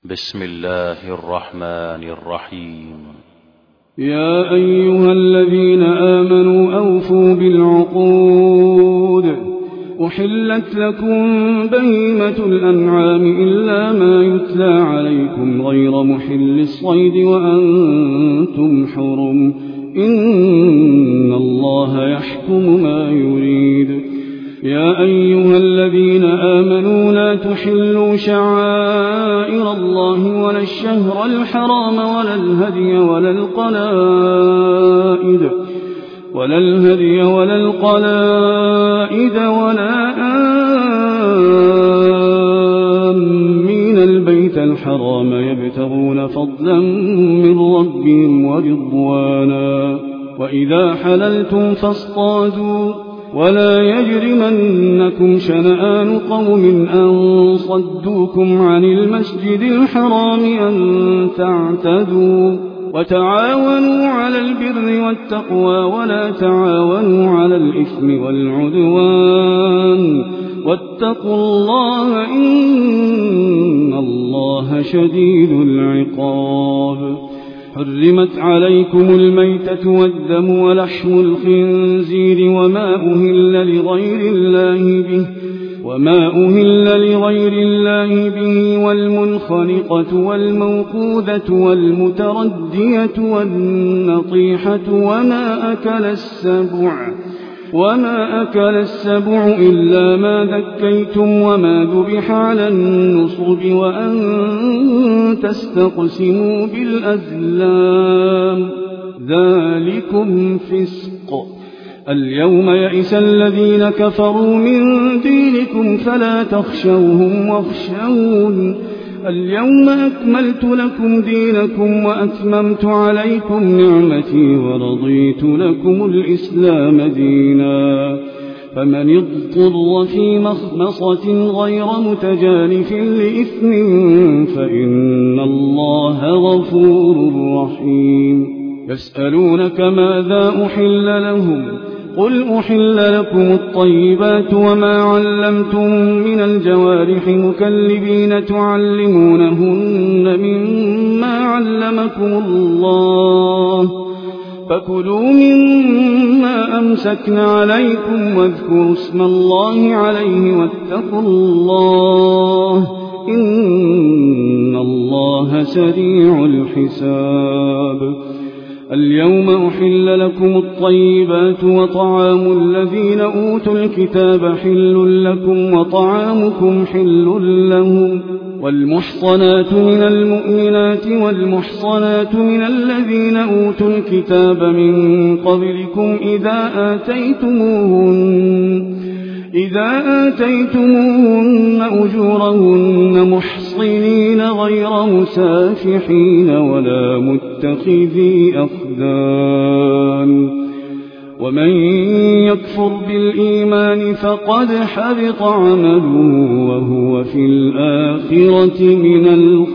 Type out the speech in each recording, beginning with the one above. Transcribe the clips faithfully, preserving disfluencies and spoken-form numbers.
بسم الله الرحمن الرحيم. يا أيها الذين آمنوا أوفوا بالعقود. أحلت لكم بهيمة الأنعام إلا ما يتلى عليكم غير محل الصيد وأنتم حرم، إن الله يحكم ما يريد. يا أيها الذين آمنوا لا تحلوا شعائر الله ولا الشهر الحرام ولا الهدي ولا القلائد ولا الهدي ولا القلائد ولا آمين البيت الحرام يبتغون فضلا من ربهم ورضوانا. وإذا حللتم فاصطادوا ولا يجرمنكم شنآن قوم أن صدوكم عن المسجد الحرام أن تعتدوا. وتعاونوا على البر والتقوى ولا تعاونوا على الإثم والعدوان، واتقوا الله إن الله شديد العقاب. حرمت عليكم الميتة والدم ولحم الخنزير وما أهل لغير الله به وما أهل لغير الله به والمنخنقة والموقوذة والمتردية والنطيحة وما أكل السبع وما أكل السبع إلا ما ذكيتم وما ذبح على النصب وأن تستقسموا بالأزلام، ذلكم فسق. اليوم يئس الذين كفروا من دينكم فلا تخشوهم واخشون. اليوم أكملت لكم دينكم وأتممت عليكم نعمتي ورضيت لكم الإسلام دينا. فمن اضطر في مخمصة غير متجانف لإثم فإن الله غفور رحيم. يسألونك ماذا أحل لهم قل أحل لكم الطيبات وما علمتم من الجوارح مكلبين تعلمونهن مما علمكم الله، فكلوا مما أمسكن عليكم واذكروا اسم الله عليه واتقوا الله إن الله سريع الحساب. اليوم أحل لكم الطيبات وطعام الذين أوتوا الكتاب حل لكم وطعامكم حل لهم. والمحصنات من المؤمنات والمحصنات من الذين أوتوا الكتاب من قبلكم إذا آتيتموهن إذا آتيتموهن أجورهن محصنين غير مسافحين ولا متخذي أخدان. ومن يكفر بالإيمان فقد حبط عمله وهو في الآخرة من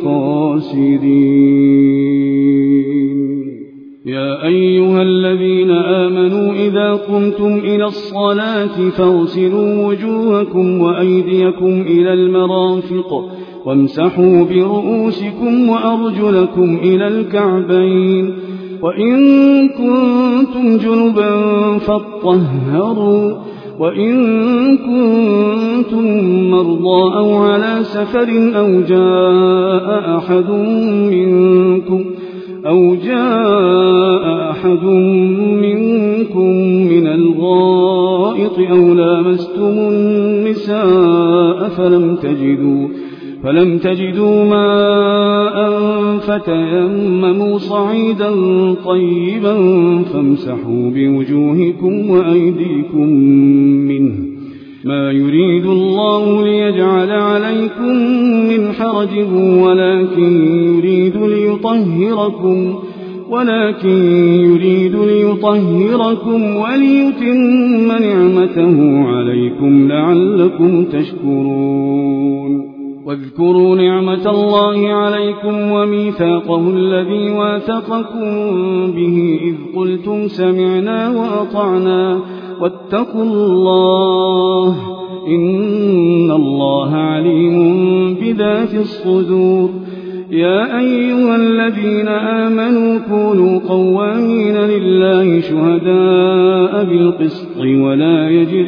الخاسرين. يا أيها الذين آمنوا إذا قمتم إلى الصلاة فاغسلوا وجوهكم وأيديكم إلى المرافق وامسحوا برؤوسكم وأرجلكم إلى الكعبين، وإن كنتم جنبا فاطهروا، وإن كنتم مرضى أو على سفر أو جاء أحد منكم أو جاء أحد منكم من الغائط أو لامستم النساء فلم تجدوا فلم تجدوا ماء فتيمموا صعيدا طيبا فامسحوا بوجوهكم وأيديكم منه، ما يريد الله ليجعل عليكم من حرج ولكن يريد ليطهركم ولكن يريد ليطهركم وليتم نعمته عليكم لعلكم تشكرون. واذكروا نعمة الله عليكم وميثاقه الذي واثقكم به إذ قلتم سمعنا وأطعنا واتقوا الله إن الله عليم بذات الصدور. يا أيها الذين آمنوا كونوا قوامين لله شهداء بالقسط ولا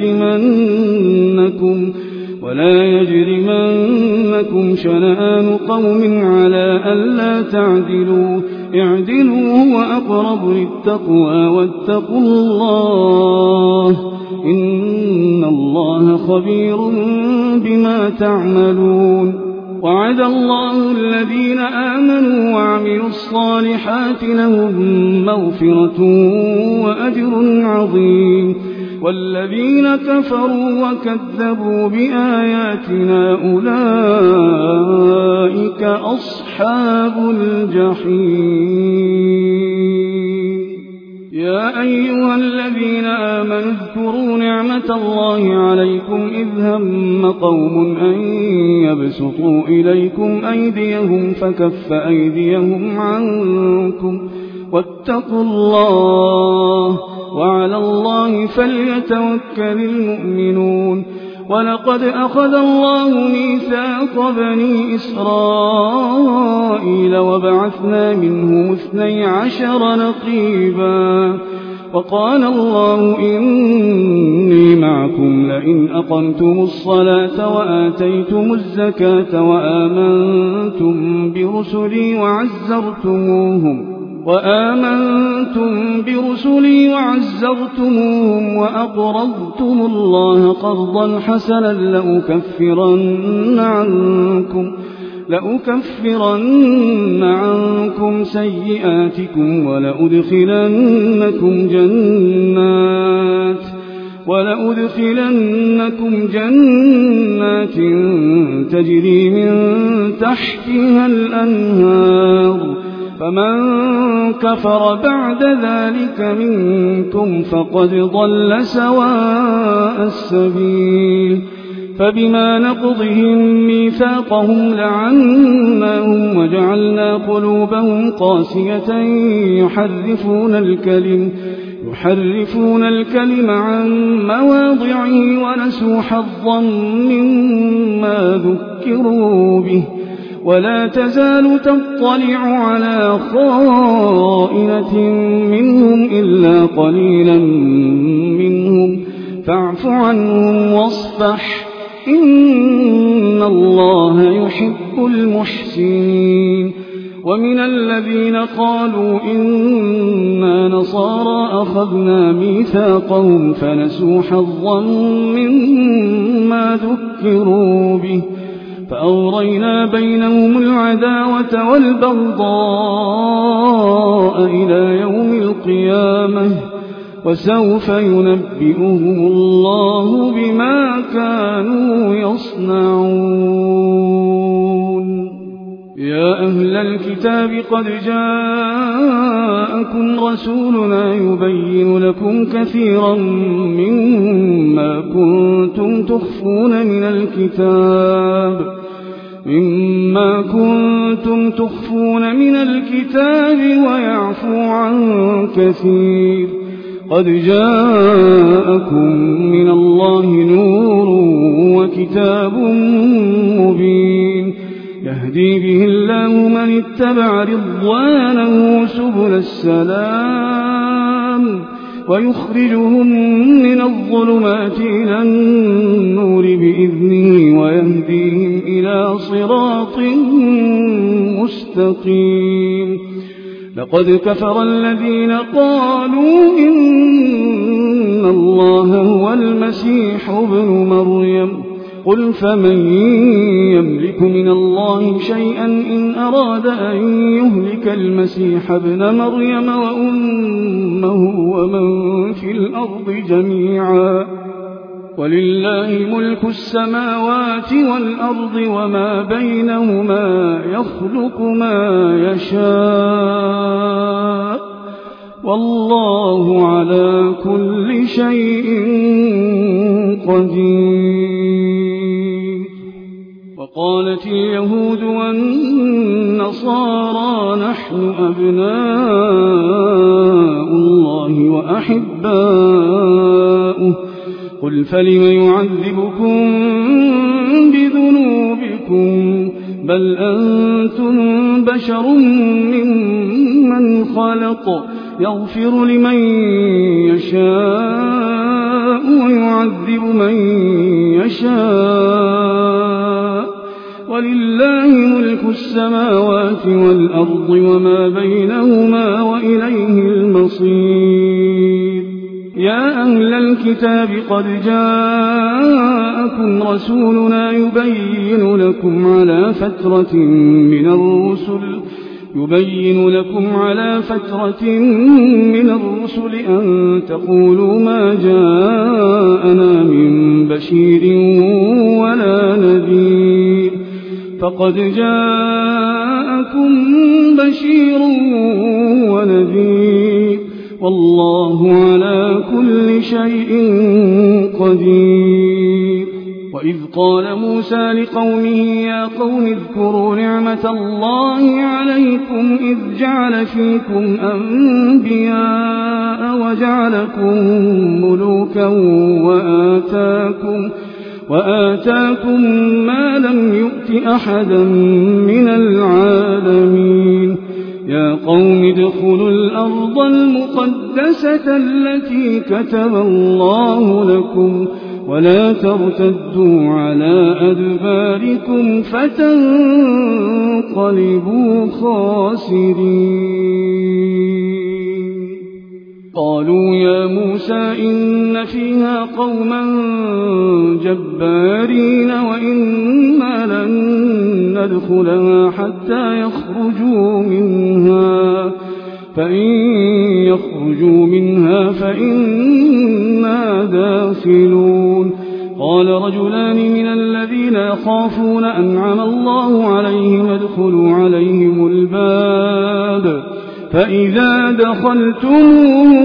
يجرمنكم ولا يجرمنكم شنآن قوم على ألا تعدلوا اعدلوا هو أقرب للتقوى واتقوا الله إن الله خبير بما تعملون. وعد الله الذين آمنوا وعملوا الصالحات لهم مغفرة وأجر عظيم والذين كفروا وكذبوا بآياتنا أولئك أصحاب الجحيم. يا أيها الذين آمنوا اذكروا نعمة الله عليكم إذ هم قوم أن يبسطوا إليكم أيديهم فكف أيديهم عنكم واتقوا الله وعلى الله فليتوكل المؤمنون. ولقد أخذ الله ميثاق بني إسرائيل وبعثنا منهم اثني عشر نقيبا وقال الله إني معكم لئن أقمتم الصلاة وآتيتم الزكاة وآمنتم برسلي وعزرتموهم وآمنتم برسلي وعزرتموهم وأقرضتم الله قرضا حسنا لأكفرن عنكم لأكفرن عنكم سيئاتكم ولأدخلنكم جنات ولأدخلنكم جنات تجري من تحتها الأنهار فمن كفر بعد ذلك منكم فقد ضل سواء السبيل. فبما نقضهم ميثاقهم لعناهم وجعلنا قلوبهم قاسية يحرفون الكلم يحرفون الكلم عن مواضعه ونسوا حظا مما ذكروا به ولا تزال تطلع على خائنة منهم إلا قليلا منهم فاعف عنهم واصفح إن الله يحب المحسنين. ومن الذين قالوا إنا نصارى أخذنا ميثاقهم فنسوا حظا مما ذكروا به فأغرينا بينهم العداوة والبغضاء إلى يوم القيامة وسوف ينبئهم الله بما كانوا يصنعون. يا أهل الكتاب قد جاءكم رسولنا يبين لكم كثيرا مما كنتم تخفون من الكتاب مما كنتم تخفون من الكتاب ويعفو عن كثير. قد جاءكم من الله نور وكتاب مبين يهدي به الله من اتبع رضوانه سبل السلام ويخرجهم من الظلمات إلى النور بإذنه ويهديهم إلى صراط مستقيم. لقد كفر الذين قالوا إن الله هو المسيح ابن مريم قل فمن يملك من الله شيئا إن أراد أن يهلك المسيح ابن مريم وأمه ومن في الأرض جميعا ولله ملك السماوات والأرض وما بينهما يخلق ما يشاء والله على كل شيء قدير. وقالت اليهود والنصارى نحن أبناء الله وأحباؤه قل فلم يعذبكم بذنوبكم بل أنتم بشر ممن خلق يغفر لمن يشاء ويعذب من يشاء ولله ملك السماوات والأرض وما بينهما وإليه المصير. يا أهل الكتاب قد جاءكم رسولنا يبين لكم على فترة من الرسل يبين لكم على فترة من الرسل أن تقولوا ما جاءنا من بشير ولا نذير فقد جاءكم بشير ونذير والله على كل شيء قدير. وإذ قال موسى لقومه يا قوم اذكروا نعمة الله عليكم إذ جعل فيكم أنبياء وجعلكم ملوكا وآتاكم, وآتاكم ما لم يؤت أحدا من العالمين. يا قوم ادخلوا الأرض المقدسة التي كتب الله لكم ولا ترتدوا على أدباركم فتنقلبوا خاسرين. قالوا يا موسى إن فيها قوما جبارين وإنا لن ندخلها حتى يخرجوا منها فإن يخرجوا منها فإنا داخلون. قال رجلان من الذين يخافون أنعم الله عليهم ادخلوا عليهم الباب فإذا دخلتموه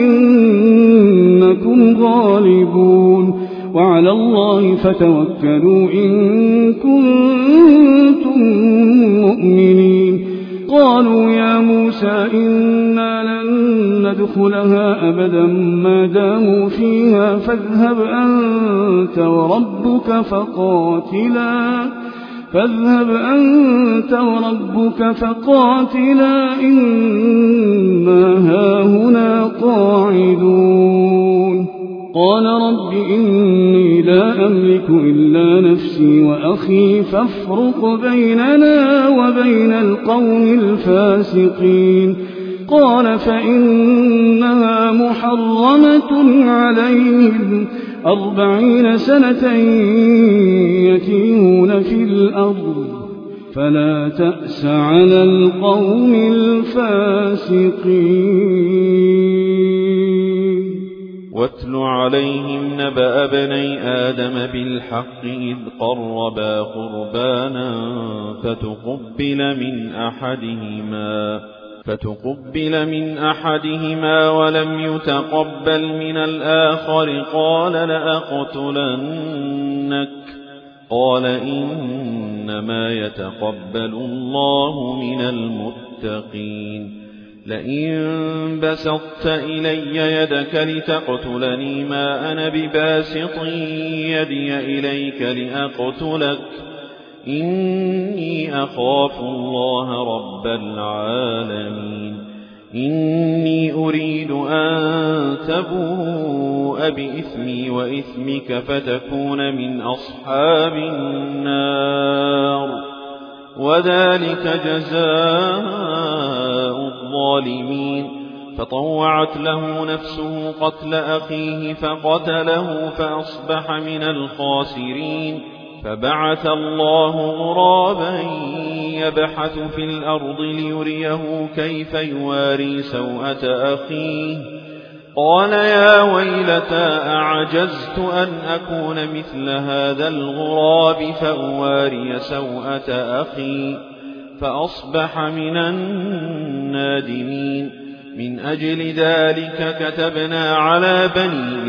فإنكم غالبون وعلى الله فتوكلوا إن كنتم مؤمنين. قالوا يا موسى إنا لن ندخلها أبدا ما داموا فيها فاذهب أنت وربك فقاتلا فاذهب أنت وربك فقاتلا إنا هاهنا قاعدون. قال رب إني لا أملك إلا نفسي وأخي فافرق بيننا وبين القوم الفاسقين. قال فإنها محرمة عليهم أربعين سنة يتيهون في الأرض فلا تأس على القوم الفاسقين. واتل عليهم نبأ بني آدم بالحق إذ قربا قربانا فتقبل من أحدهما فتقبل من أحدهما ولم يتقبل من الآخر قال لأقتلنك قال إنما يتقبل الله من المتقين. لئن بسطت إلي يدك لتقتلني ما أنا بباسط يدي إليك لأقتلك إني أخاف الله رب العالمين. إني أريد أن تبوء بإثمي وإثمك فتكون من أصحاب النار وذلك جزاء الظالمين. فطوعت له نفسه قتل أخيه فقتله فأصبح من الخاسرين. فبعث الله غرابا يبحث في الأرض ليريه كيف يواري سوءة أخيه قال يا ويلتى أعجزت أن أكون مثل هذا الغراب فأواري سوءة أخي فأصبح من النادمين. من أجل ذلك كتبنا على بني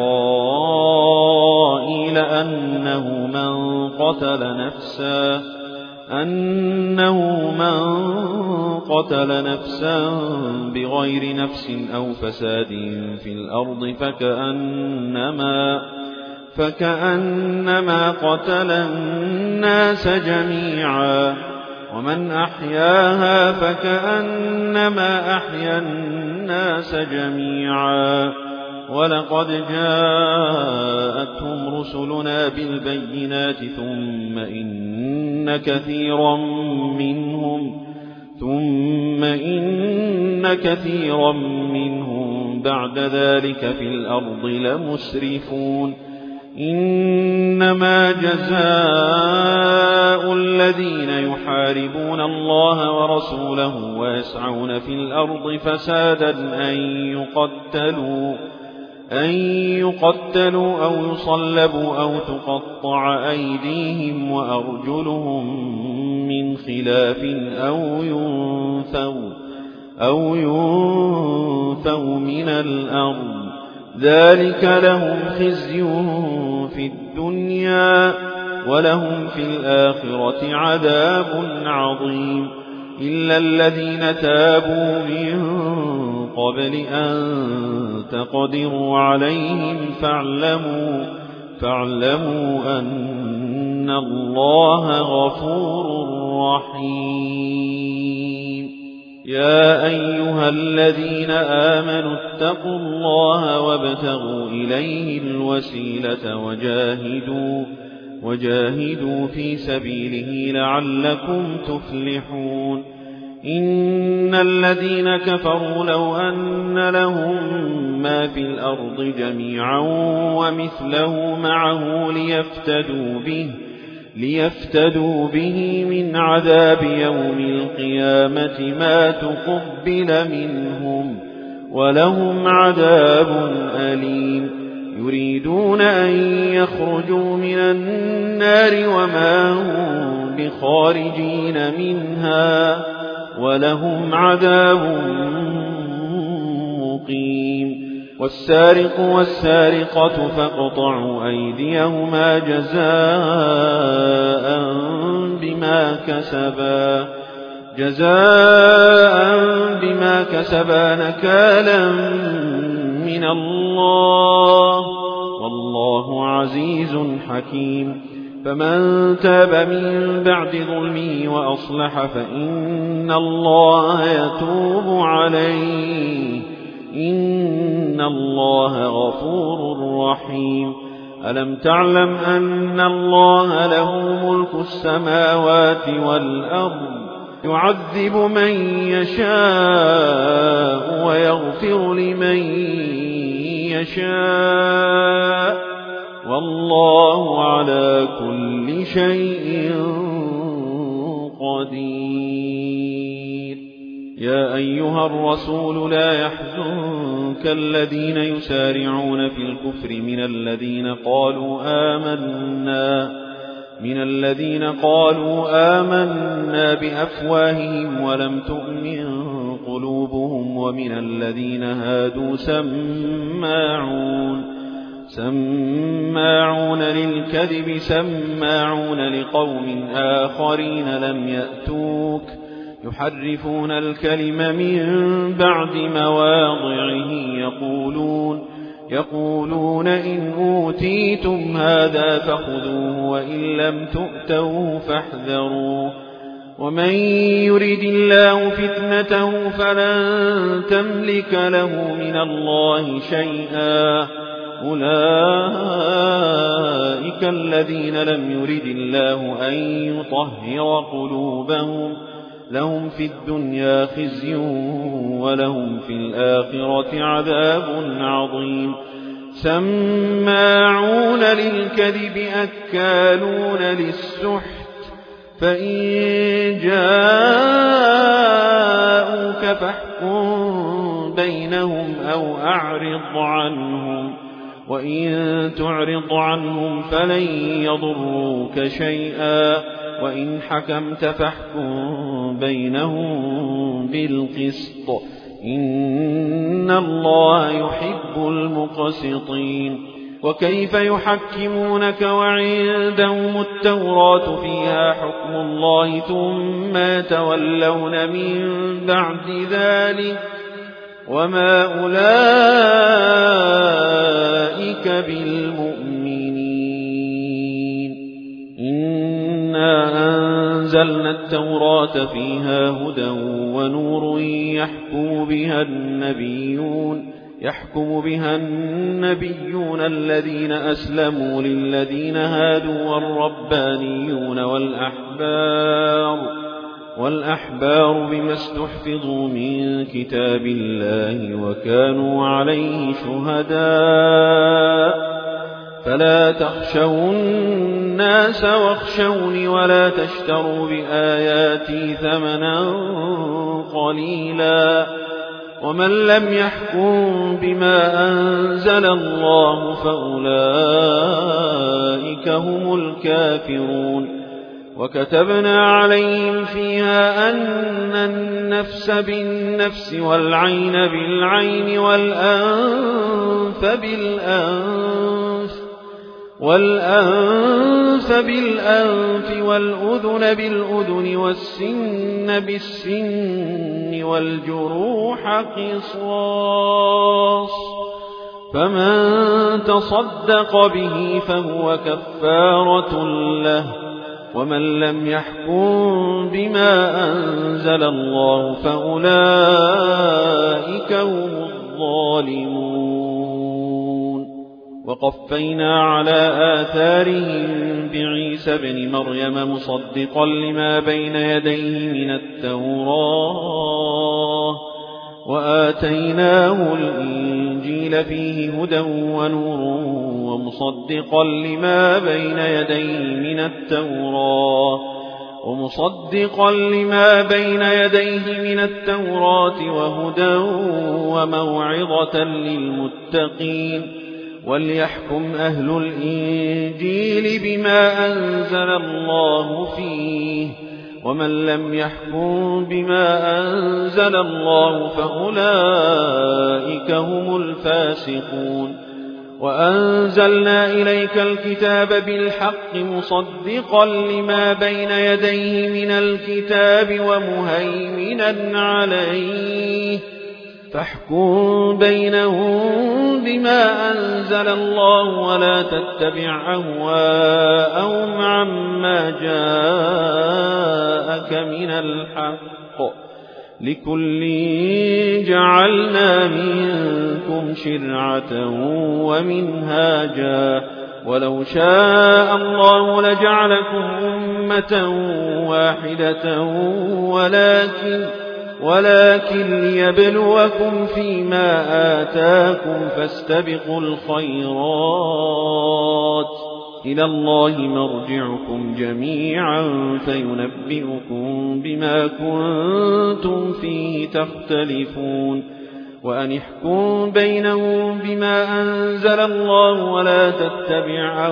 إسرائيل أنه من قتل نفسا أنه من قتل نفسا بغير نفس أو فساد في الأرض فكأنما فكأنما قتل الناس جميعا ومن أحياها فكأنما أحيا الناس جميعا ولقد جاءتهم رسلنا بالبينات ثم إن كثيرا منهم ثم إن كثيرا منهم بعد ذلك في الأرض لمسرفون إنما جزاء الذين يحاربون الله ورسوله ويسعون في الأرض فسادا أن يقتلوا أن يقتلوا أو يصلبوا أو تقطع أيديهم وأرجلهم من خلاف أو ينفوا أو ينفوا من الأرض ذلك لهم خزي في الدنيا ولهم في الآخرة عذاب عظيم إلا الذين تابوا من قبل أن تقدروا عليهم فاعلموا فاعلموا أن الله غفور رحيم يا أيها الذين آمنوا اتقوا الله وابتغوا إليه الوسيلة وجاهدوا وجاهدوا في سبيله لعلكم تفلحون إن الذين كفروا لو أن لهم ما في الأرض جميعا ومثله معه ليفتدوا به ليفتدوا به من عذاب يوم القيامة ما تقبل منهم ولهم عذاب أليم يريدون أن يخرجوا من النار وما هم بخارجين منها ولهم عذاب مقيم والسارق والسارقة فاقطعوا أيديهما جزاء بما كسبا جزاء بما كسبا نكالا من الله والله عزيز حكيم فمن تاب من بعد ظلمه وأصلح فإن الله يتوب عليه إن الله غفور رحيم ألم تعلم أن الله له ملك السماوات والأرض يعذب من يشاء ويغفر لمن يشاء والله على كل شيء قدير يا أيها الرسول لا يحزنك الذين يسارعون في الكفر من الذين قالوا آمنا من الذين قالوا آمنا بأفواههم ولم تؤمن قلوبهم ومن الذين هادوا سماعون سماعون للكذب سماعون لقوم آخرين لم يأتوك يحرفون الكلم من بعد مواضعه يقولون يقولون إن أوتيتم هذا فخذوه وإن لم تؤتوه فاحذروا ومن يرد الله فتنته فلن تملك له من الله شيئا أولئك الذين لم يرد الله أن يطهر قلوبهم لهم في الدنيا خزي ولهم في الآخرة عذاب عظيم سماعون للكذب أكالون للسحت فإن جاءوك فاحكم بينهم أو أعرض عنهم وإن تعرض عنهم فلن يضروك شيئا وإن حكمت فاحكم بينهم بالقسط إن الله يحب المقسطين وكيف يحكمونك وعندهم التوراة فيها حكم الله ثم يتولون من بعد ذلك وما أولئك بالمؤمنين وأنزلنا التوراة فيها هدى ونور يحكم بها النبيون يحكم بها النبيون الذين أسلموا للذين هادوا والربانيون والأحبار والأحبار بما استحفظوا من كتاب الله وكانوا عليه شهداء فلا تخشوا الناس واخشوني ولا تشتروا بآياتي ثمنا قليلا ومن لم يحكم بما أنزل الله فأولئك هم الكافرون وكتبنا عليهم فيها أن النفس بالنفس والعين بالعين والأنف بالأنف والأنف بالأنف والأذن بالأذن والسن بالسن والجروح قصاص فمن تصدق به فهو كفارة له ومن لم يحكم بما أنزل الله فأولئك هم الظالمون وقفينا على آثارهم بعيسى بن مريم مصدقا لما بين يديه من التوراة وآتيناه الإنجيل فيه هدى ونور ومصدقا لما بين يديه من التوراة ومصدقا لما بين يديه من التوراة وهدى وموعظة للمتقين وليحكم أهل الإنجيل بما أنزل الله فيه ومن لم يحكم بما أنزل الله فأولئك هم الفاسقون وأنزلنا إليك الكتاب بالحق مصدقا لما بين يديه من الكتاب ومهيمنا عليه فاحكم بينهم بما أنزل الله ولا تتبع أهواءهم عما جاءك من الحق لكل جعلنا منكم شرعة ومنهاجا ولو شاء الله لجعلكم أمة واحدة ولكن ولكن ليبلوكم فيما آتاكم فاستبقوا الخيرات إلى الله مرجعكم جميعا فينبئكم بما كنتم فيه تختلفون وأن احكم بينهم بما أنزل الله ولا تتبع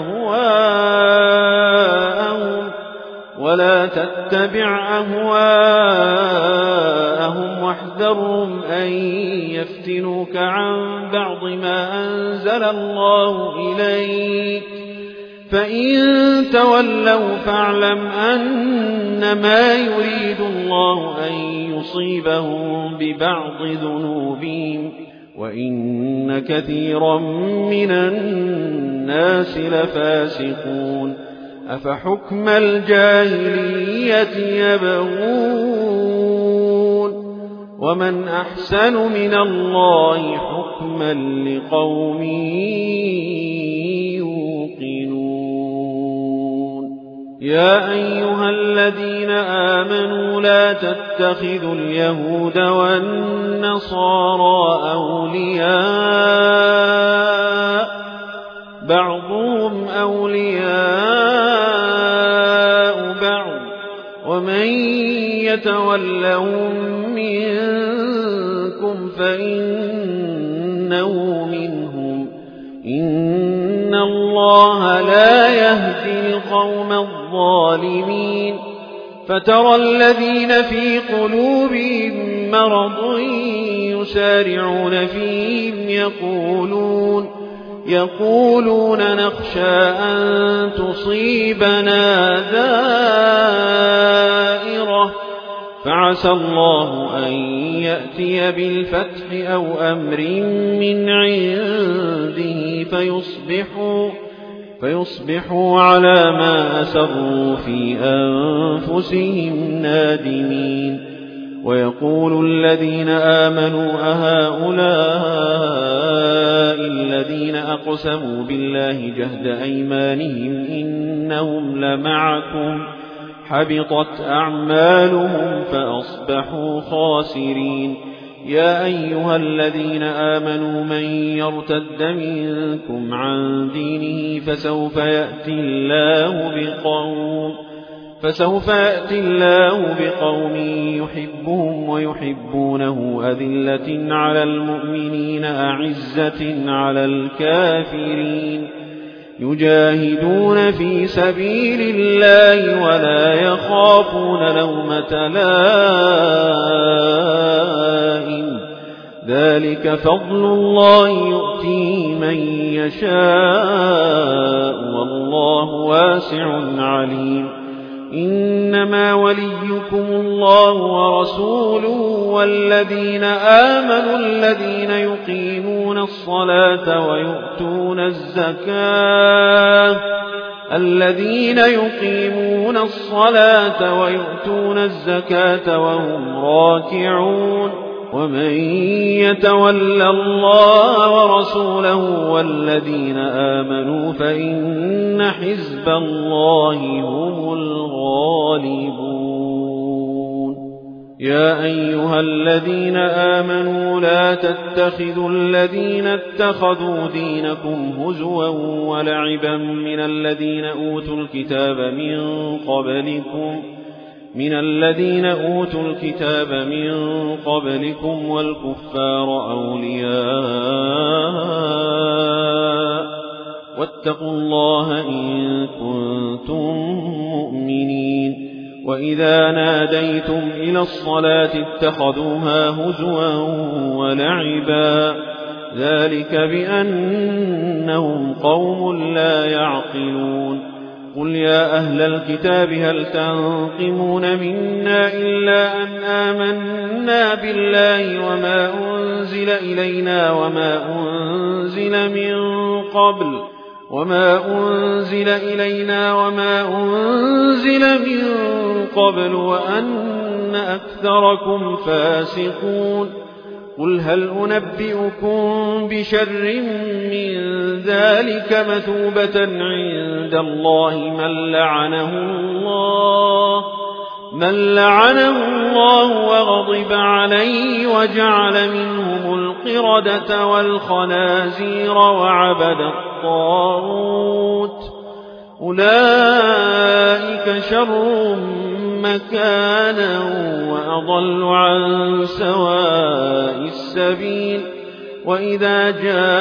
أهواءهم ولا تتبع أهواءهم واحذرهم أن يفتنوك عن بعض ما أنزل الله إليك فإن تولوا فاعلم أنما يريد الله أن يصيبهم ببعض ذنوبهم وإن كثيرا من الناس لفاسقون أفحكم الجاهلية يبغون ومن أحسن من الله حكما لقوم يوقنون يا أيها الذين آمنوا لا تتخذوا اليهود والنصارى أولياء بعضهم أولياء بعض ومن يتولهم منكم فإنه منهم إن الله لا يهدي القوم الظالمين فترى الذين في قلوبهم مرض يسارعون فيهم يقولون يقولون نخشى أن تصيبنا دائرة فعسى الله أن يأتي بالفتح أو أمر من عنده فيصبحوا, فيصبحوا على ما أسروا في أنفسهم نادمين. ويقول الذين آمنوا أهؤلاء الذين أقسموا بالله جهد أيمانهم إنهم لمعكم حبطت أعمالهم فأصبحوا خاسرين. يا أيها الذين آمنوا من يرتد منكم عن دينه فسوف يأتي الله بقوم فسوف يأتي الله بقوم يحبهم ويحبونه أذلة على المؤمنين أعزة على الكافرين يجاهدون في سبيل الله ولا يخافون لومة لائم ذلك فضل الله يؤتيه من يشاء والله واسع عليم. إنما وليكم الله ورسوله والذين آمنوا الذين يقيمون الصلاة ويؤتون الزكاة الذين يقيمون الصلاة ويؤتون الزكاة وهم راكعون. ومن يتول الله ورسوله والذين آمنوا فإن حزب الله هم الغالبون. يا أيها الذين آمنوا لا تتخذوا الذين اتخذوا دينكم هزوا ولعبا من الذين أوتوا الكتاب من قبلكم من الذين أوتوا الكتاب من قبلكم والكفار أولياء واتقوا الله إن كنتم مؤمنين. وإذا ناديتم إلى الصلاة اتخذوها هزوا ولعبا ذلك بأنهم قوم لا يعقلون. قل يا أهل الكتاب هل تنقمون منا إلا أن آمنا بالله وما أنزل إلينا وما أنزل من قبل وما أنزل إلينا وما أنزل من قبل وأن أكثركم فاسقون. قل هل أنبئكم بشر من ذلك مثوبة عند الله من لعنه الله من لعنه الله وغضب عليه وجعل منهم القردة والخنازير وعبد الطاغوت أولئك شر مكانا وأضل عن سواء السبيل. وإذا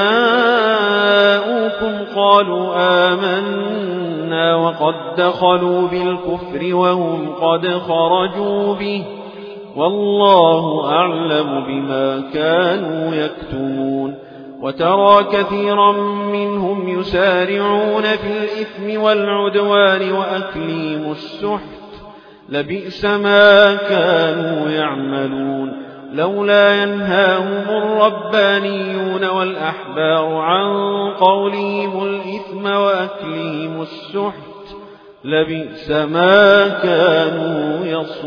جاءوكم قالوا آمنا وقد دخلوا بالكفر وهم قد خرجوا به والله أعلم بما كانوا يكتمون. وترى كثيرا منهم يسارعون في الإثم والعدوان وأكلهم السحت لبئس ما كانوا يعملون. لولا ينهاهم الربانيون والأحبار عن قولهم الإثم وأكلهم السحت لبئس ما كانوا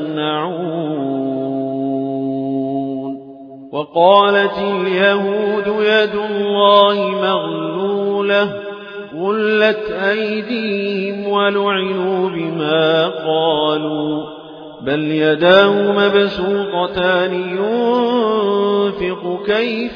يصنعون. وقالت اليهود يد الله مغلولة غلت أيديهم ولعنوا بما قالوا بل يداه مبسوطتان ينفق كيف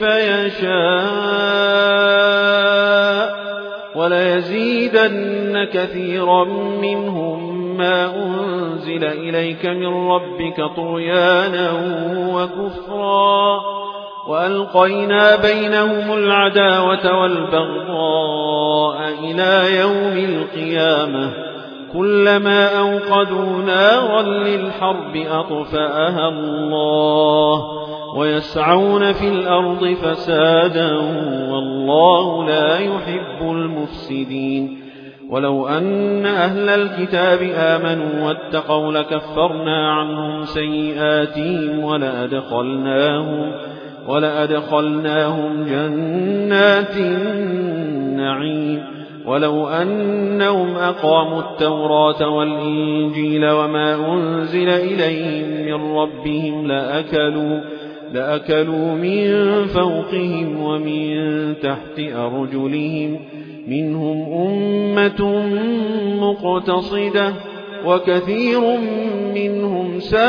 يشاء وليزيدن كثيرا منهم ما أنزل إليك من ربك طغيانا وكفرا وألقينا بينهم العداوة والبغضاء إلى يوم القيامة كلما أوقدوا نارا للحرب أطفأها الله ويسعون في الأرض فسادا والله لا يحب المفسدين. ولو أن أهل الكتاب آمنوا واتقوا لكفرنا عنهم سيئاتهم ولأدخلناهم, ولأدخلناهم جنات النعيم ولو أنهم أقاموا التوراة والإنجيل وما أنزل إليهم من ربهم لأكلوا, لأكلوا من فوقهم ومن تحت أرجلهم منهم أمة مقتصدة وكثير منهم ساء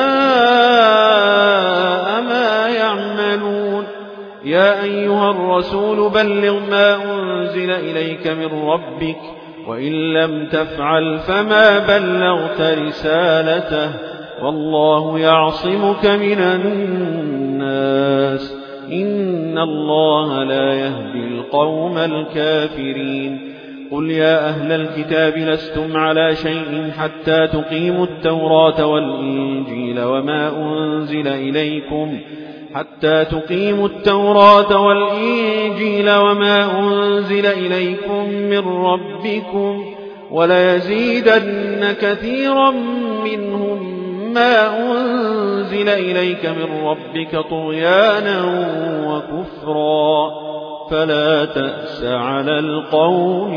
ما يعملون. يا أيها الرسول بلغ ما أنزل إليك من ربك وإن لم تفعل فما بلغت رسالته والله يعصمك من الناس إن الله لا يهدي القوم الكافرين. قل يا أهل الكتاب لستم على شيء حتى تقيموا التوراة والإنجيل وما أنزل إليكم حتى تقيموا التوراة والإنجيل وما أنزل إليكم من ربكم وليزيدن كثيرا منهم ما أنزل إليك من ربك طغيانا وكفرا فلا تأس على القوم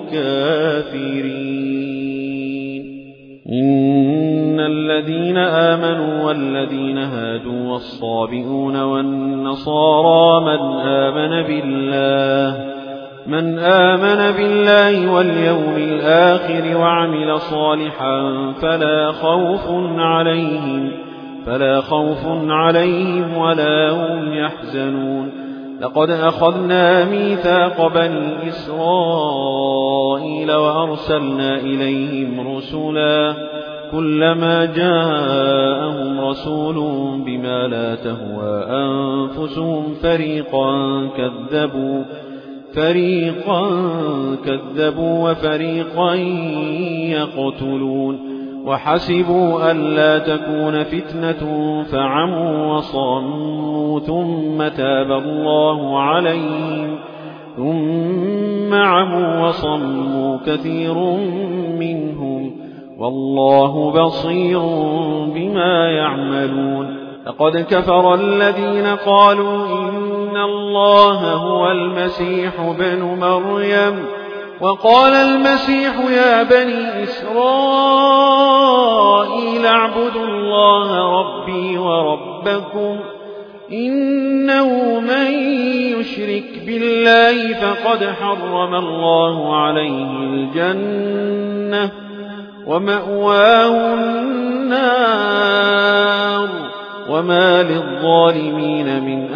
الكافرين. إن الذين آمنوا والذين هادوا والصابئون والنصارى من آمن بالله من آمن بالله واليوم الآخر وعمل صالحا فلا خوف عليهم فلا خوف عليهم ولا هم يحزنون. لقد أخذنا ميثاق بني إسرائيل وأرسلنا إليهم رسلا كلما جاءهم رسول بما لا تهوى أنفسهم فريقا كذبوا فريقا كذبوا وفريقا يقتلون وحسبوا ألا تكون فتنة فعموا وصموا ثم تاب الله عليهم ثم عموا وصموا كثير منهم والله بصير بما يعملون. لقد كفر الذين قالوا إن الله هو المسيح ابن مريم وقال المسيح يا بني إسرائيل اعبدوا الله ربي وربكم إنه من يشرك بالله فقد حرم الله عليه الجنة ومأواه النار وما للظالمين من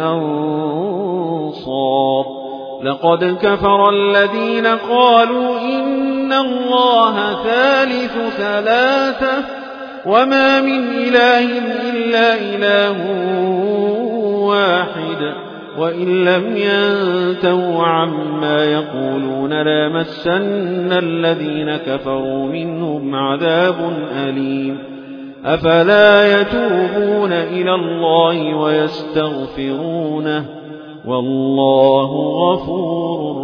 أنصار. لقد كفر الذين قالوا إن الله ثالث ثلاثة وما من إله إلا إله واحد وإن لم ينتهوا عما يقولون لمسن الذين كفروا منهم عذاب أليم. أفلا يتوبون إلى الله ويستغفرونه والله غفور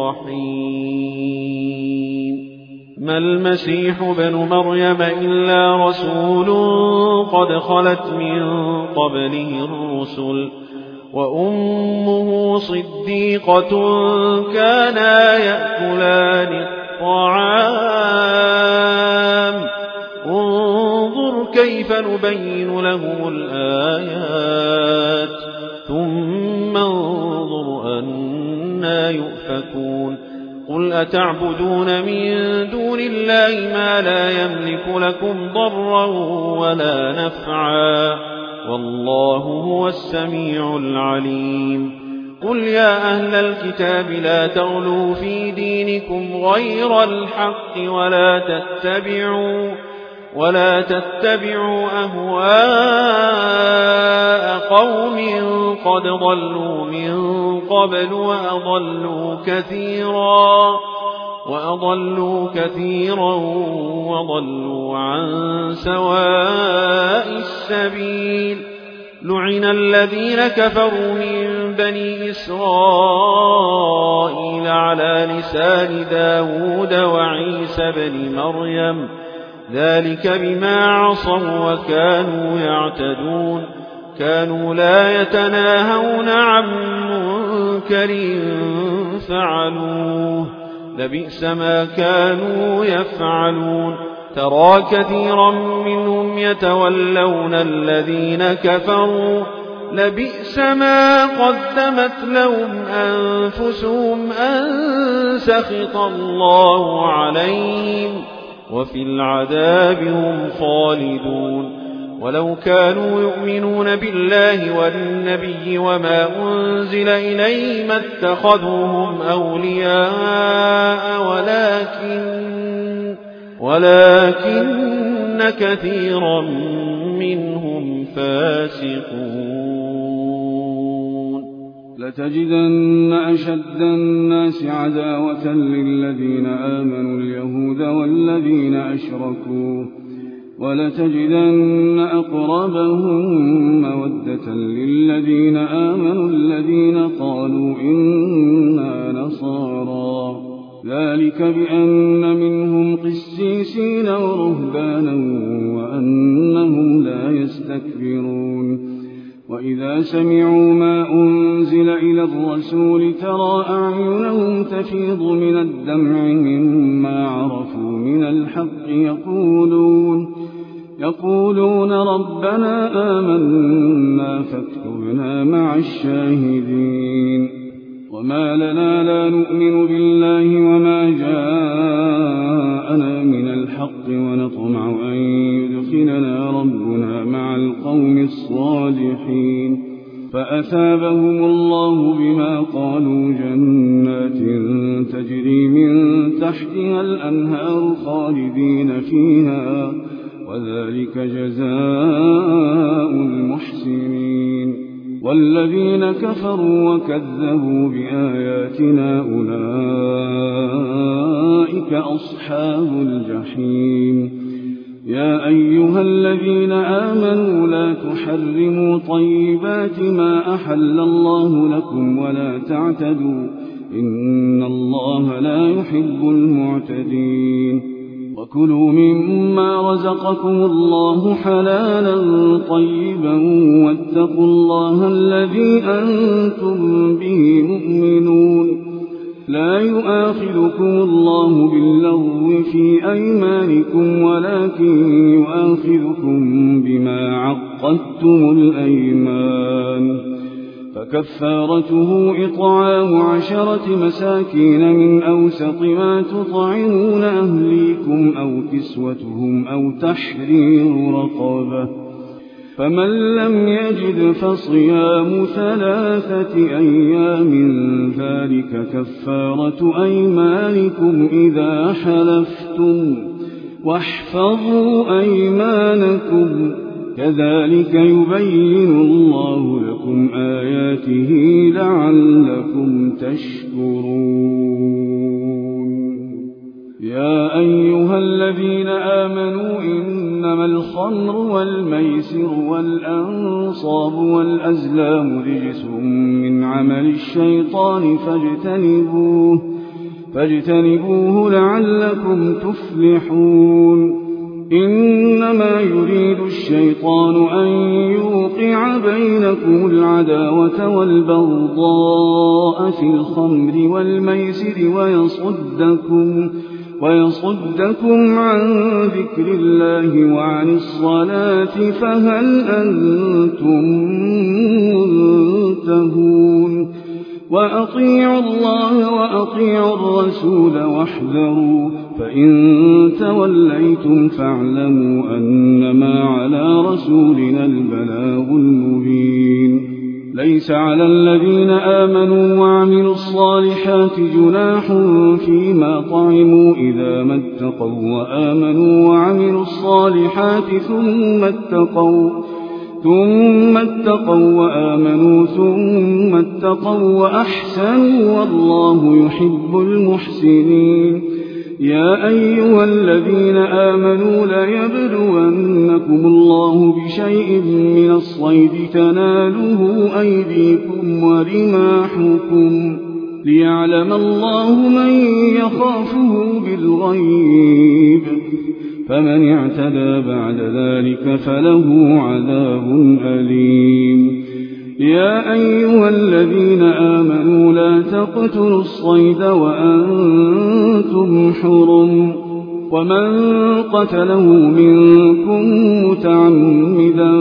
رحيم. ما المسيح ابن مريم إلا رسول قد خلت من قبله الرسل وأمه صديقة كانا يأكلان الطعام انظر كيف نبين لهم الآيات ثم انظر أنا يؤفكون. قل أتعبدون من دون الله ما لا يملك لكم ضرا ولا نفعا والله هو السميع العليم. قل يا أهل الكتاب لا تغلوا في دينكم غير الحق ولا تتبعوا ولا تتبعوا أهواء قوم قد ضلوا من قبل وأضلوا كثيرا وأضلوا كثيرا وضلوا عن سواء السبيل. لعن الذين كفروا من بني إسرائيل على لسان داود وعيسى بن مريم ذلك بما عصوا وكانوا يعتدون. كانوا لا يتناهون عن منكر فعلوه لبئس ما كانوا يفعلون ترى كثيرا منهم يتولون الذين كفروا لبئس ما قدمت لهم أنفسهم أن سخط الله عليهم وفي العذاب هم خالدون ولو كانوا يؤمنون بالله والنبي وما أنزل إليه ما اتخذوهم أولياء ولكن ولكن كثيرا منهم فاسقون لتجدن أشد الناس عداوة للذين آمنوا اليهود والذين أشركوا ولتجدن أقربهم مودة للذين آمنوا الذين قالوا إنا نصارى ذلك بأن منهم قسيسين ورهبانا وأنهم لا يستكبرون وإذا سمعوا ما أنزل إلى الرسول ترى أعينهم تفيض من الدمع مما عرفوا من الحق يقولون يقولون ربنا آمنا فاكتبنا مع الشاهدين وما لنا لا نؤمن بالله وما جاءنا من الحق ونطمع أن يدخلنا ربنا مع القوم الصالحين فأثابهم الله بما قالوا جنات تجري من تحتها الأنهار خالدين فيها وذلك جزاء المحسنين والذين كفروا وكذبوا بآياتنا أولئك أصحاب الجحيم يا أيها الذين آمنوا لا تحرموا طيبات ما أحل الله لكم ولا تعتدوا إن الله لا يحب المعتدين وكلوا مما رزقكم الله حلالا طيبا واتقوا الله الذي أنتم به مؤمنون لا يؤاخذكم الله باللغو في أيمانكم ولكن يؤاخذكم بما عقدتم الأيمان فكفارته إطعام عشرة مساكين من أوسط ما تطعمون أهليكم أو كسوتهم أو تحرير رقبة فمن لم يجد فصيام ثلاثة أيام ذلك كفارة أيمانكم إذا حلفتم واحفظوا أيمانكم كذلك يبين الله لكم آياته لعلكم تشكرون يا أيها الذين آمنوا إنما الخمر والميسر والأنصاب والأزلام رجس من عمل الشيطان فاجتنبوه فاجتنبوه لعلكم تفلحون إنما يريد الشيطان أن يوقع بينكم العداوة والبغضاء في الخمر والميسر ويصدكم ويصدكم عن ذكر الله وعن الصلاة فهل أنتم منتهون وأطيعوا الله وأطيعوا الرسول واحذروا فإن توليتم فاعلموا أنما على رسولنا البلاغ المبين ليس على الذين آمنوا وعملوا الصالحات جناح فيما طعموا إذا ما اتقوا وآمنوا وعملوا الصالحات ثم اتقوا ثم اتقوا وآمنوا ثم اتقوا وأحسنوا والله يحب المحسنين يا أيها الذين آمنوا ليبلونكم الله بشيء من الصيد تناله أيديكم ورماحكم ليعلم الله من يخافه بالغيب فمن اعتدى بعد ذلك فله عذاب أليم يا أيها الذين آمنوا لا تقتلوا الصيد وأنتم حرم ومن قتله منكم متعمدا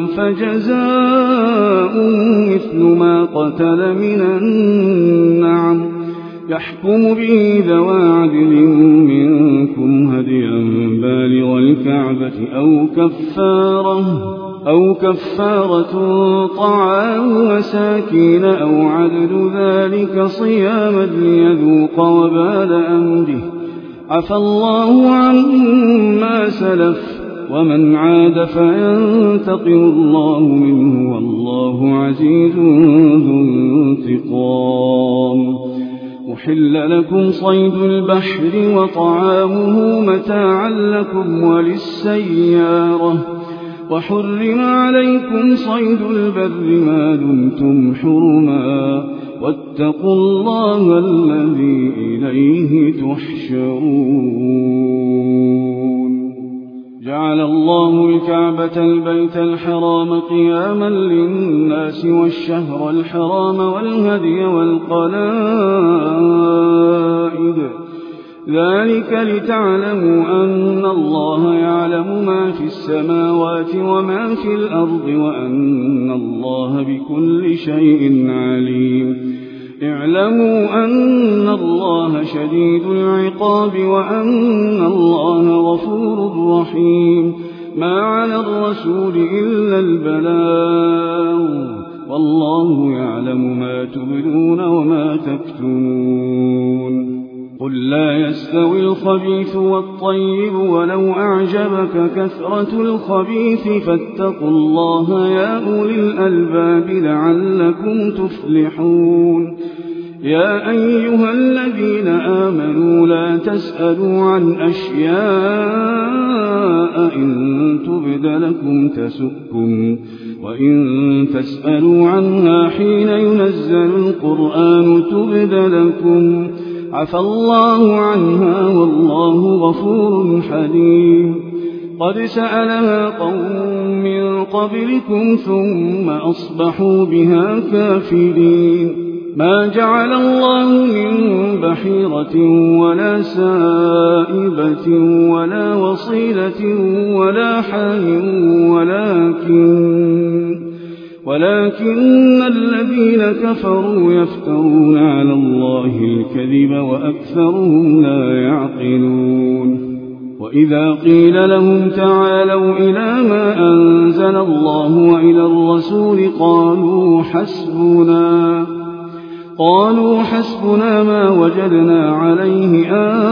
فجزاء مثل ما قتل من النعم يحكم به ذوى عدل منكم هديا بالغ الكعبة أو كفارة أو كفارة طعام مساكين أو عدل ذلك صياما ليذوق وبال أمره عفى الله عما سلف ومن عاد فينتقم الله منه والله عزيز ذو انتقام. أحل لكم صيد البحر وطعامه متاعا لكم وللسيارة وحرم عليكم صيد البر ما دمتم حرما واتقوا الله الذي إليه تحشرون. جعل الله الكعبة البيت الحرام قياما للناس والشهر الحرام والهدي والقلائد ذلك لتعلموا أن الله يعلم ما في السماوات وما في الأرض وأن الله بكل شيء عليم. اعلموا أن الله شديد العقاب وأن الله غفور رحيم. ما على الرسول إلا البلاغ والله يعلم ما تبدون وما تكتمون. قل لا يستوي الخبيث والطيب ولو أعجبك كثرة الخبيث فاتقوا الله يا أولي الألباب لعلكم تفلحون. يا أيها الذين آمنوا لا تسألوا عن أشياء إن تبد لكم تسؤكم وإن تسألوا عنها حين ينزل القرآن تبد لكم عفى الله عنها والله غفور حليم. قد سألها قوم من قبلكم ثم أصبحوا بها كافرين. ما جعل الله من بحيرة ولا سائبة ولا وصيلة ولا حام ولكن ولكن الذين كفروا يفترون على الله الكذب وأكثرهم لا يعقلون. وإذا قيل لهم تعالوا إلى ما أنزل الله وإلى الرسول قالوا حسبنا قالوا حسبنا ما وجدنا عليه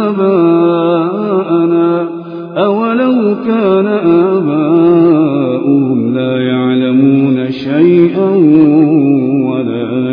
آباءنا أولو كان آباؤهم لا يعلمون شيئا ولا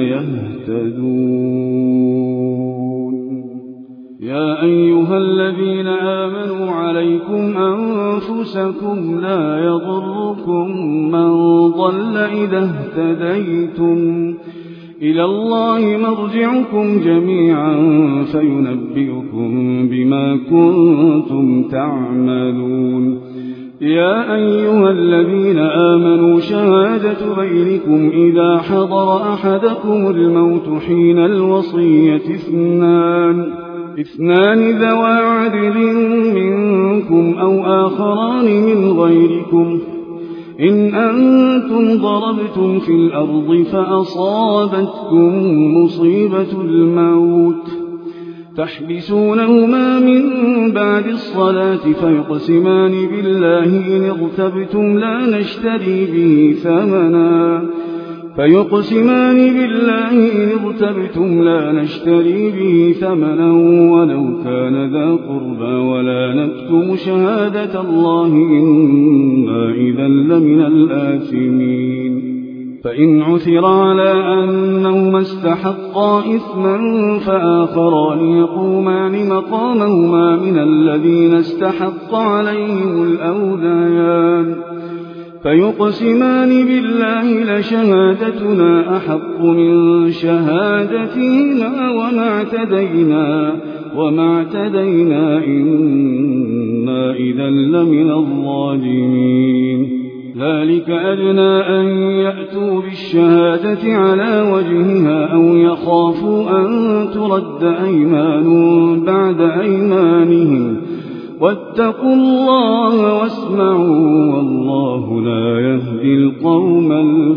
يهتدون. يا أيها الذين آمنوا عليكم أنفسكم لا يضركم من ضل إذا اهتديتم إلى الله مرجعكم جميعا فينبئكم بما كنتم تعملون. يا أيها الذين آمنوا شهادة بينكم إذا حضر أحدكم الموت حين الوصية اثنان اثنان ذوى عدل منكم أو آخران من غيركم إن أنتم ضربتم في الأرض فأصابتكم مصيبة الموت تحبسونهما من بعد الصلاة فيقسمان بالله إن ارتبتم لا نشتري به ثمنا فيقسمان بالله إن ارتبتم لا نشتري به ثمنا ولو كان ذا قربى ولا نكتم شهادة الله إنا إذا لمن الآثمين. فإن عثر على أنهما استحقا إثما فآخران يقومان مقامهما من الذين استحق عليهم الأوذيان فيقسمان بالله لشهادتنا أحق من شهادتهما وما اعتدينا وما اعتدينا إنا إذا لمن الظالمين. ذلك أدنى أن يأتوا بالشهادة على وجهها أو يخافوا أن ترد أيمان بعد أيمانهم واتقوا الله واسمعوا والله لا يهدي القوم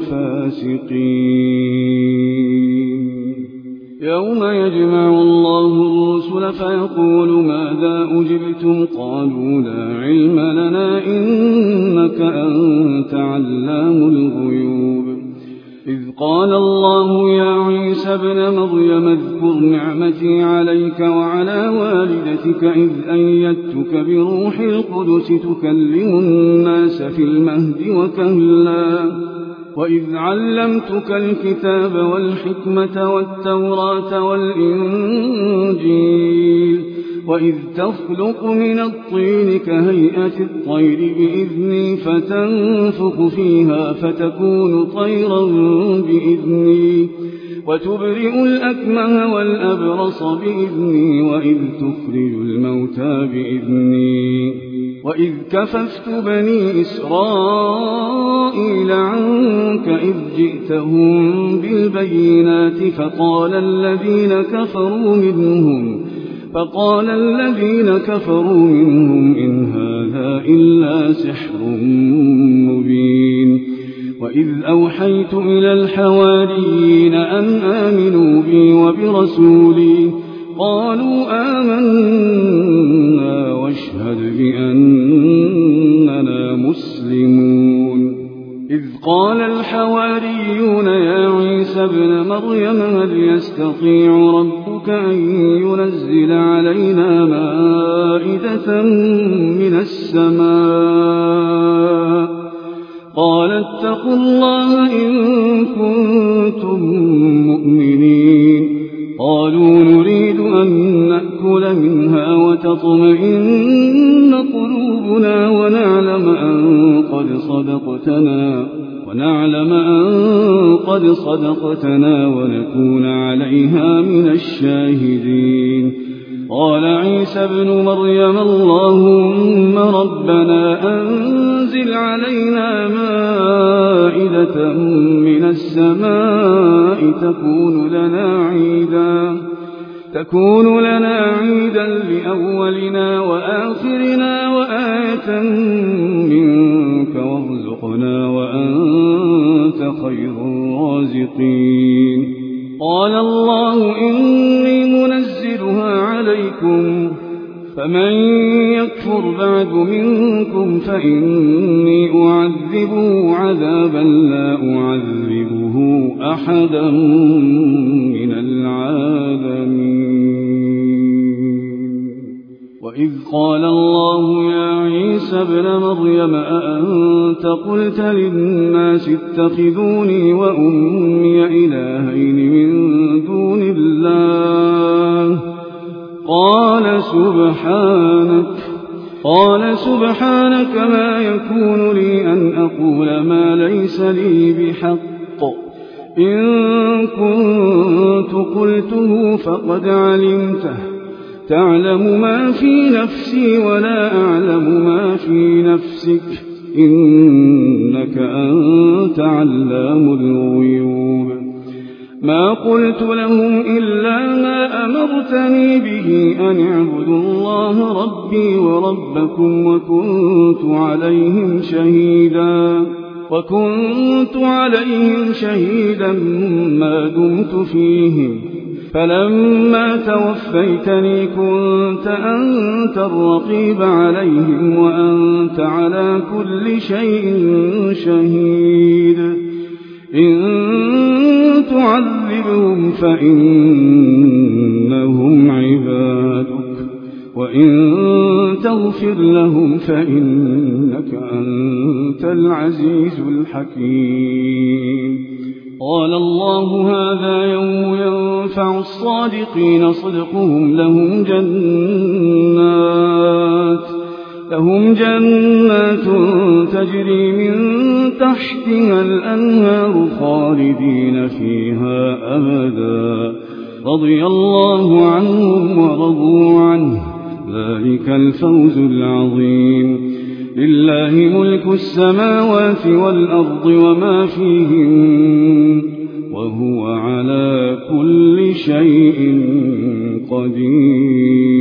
الفاسقين. يوم يجمع الله الرسل فيقول ماذا أجبتم قالوا لا علم لنا إنك أنت علام الغيوب. إذ قال الله يا عيسى ابن مريم اذكر نعمتي عليك وعلى والدتك إذ أيدتك بروح القدس تكلم الناس في المهد وكهلا وإذ علمتك الكتاب والحكمة والتوراة والإنجيل وإذ تخلق من الطين كهيئة الطير بإذني فتنفخ فيها فتكون طيرا بإذني وتبرئ الأكمه والأبرص بإذني وإذ تخرج الموتى بإذني وإذ كففت بني إسرائيل عنك إذ جئتهم بالبينات فقال الذين كفروا منهم فقال الذين كفروا منهم إن هذا إلا سحر مبين. وإذ أوحيت إلى الحواريين أن آمنوا بي وبرسولي قالوا آمنا واشهد بأننا مسلمون. إذ قال الحواريون يا عيسى ابن مريم هل يستطيع ربك أن ينزل علينا مائدة من السماء قال اتقوا الله إن كنتم مؤمنين. قالوا نريد أن نأكل منها وتطمئن قلوبنا ونعلم أن قد صدقتنا ونعلم أن قد صدقتنا ونكون عليها من الشاهدين. قال عيسى ابن مريم اللهم ربنا أنزل علينا مائدة من السماء تكون لنا عيدا تكون لنا عيدا لأولنا وآخرنا وآية منك وارزقنا وأنت خير الرازقين. قال الله إني منزلها عليكم فمن يكفر بعد منكم فإني أعذبه عذابا لا أعذبه أحدا من العالمين. وإذ قال الله يا عيسى ابن مريم أأنت قلت للناس اتخذوني وأمي إلهين من دون الله قال سبحانك قال سبحانك ما يكون لي أن أقول ما ليس لي بحق إن كنت قلته فقد علمته تعلم ما في نفسي ولا أعلم ما في نفسك إنك أنت علام الغيوب. ما قلت لهم إلا ما أمرتني به أن اعبدوا الله ربي وربكم وكنت عليهم شهيدا وكنت عليهم شهيدا ما دمت فيهم فلما توفيتني كنت أنت الرقيب عليهم وأنت على كل شيء شهيد. إن تعذبهم فإنهم عبادك وإن تغفر لهم فإنك أنت العزيز الحكيم. قال الله هذا يوم ينفع الصادقين صدقهم لهم جنات لهم جنات تجري من تحتها الأنهار خالدين فيها أبدا رضي الله عنهم ورضوا عنه ذلك الفوز العظيم. لله ملك السماوات والأرض وما فيهن وهو على كل شيء قدير.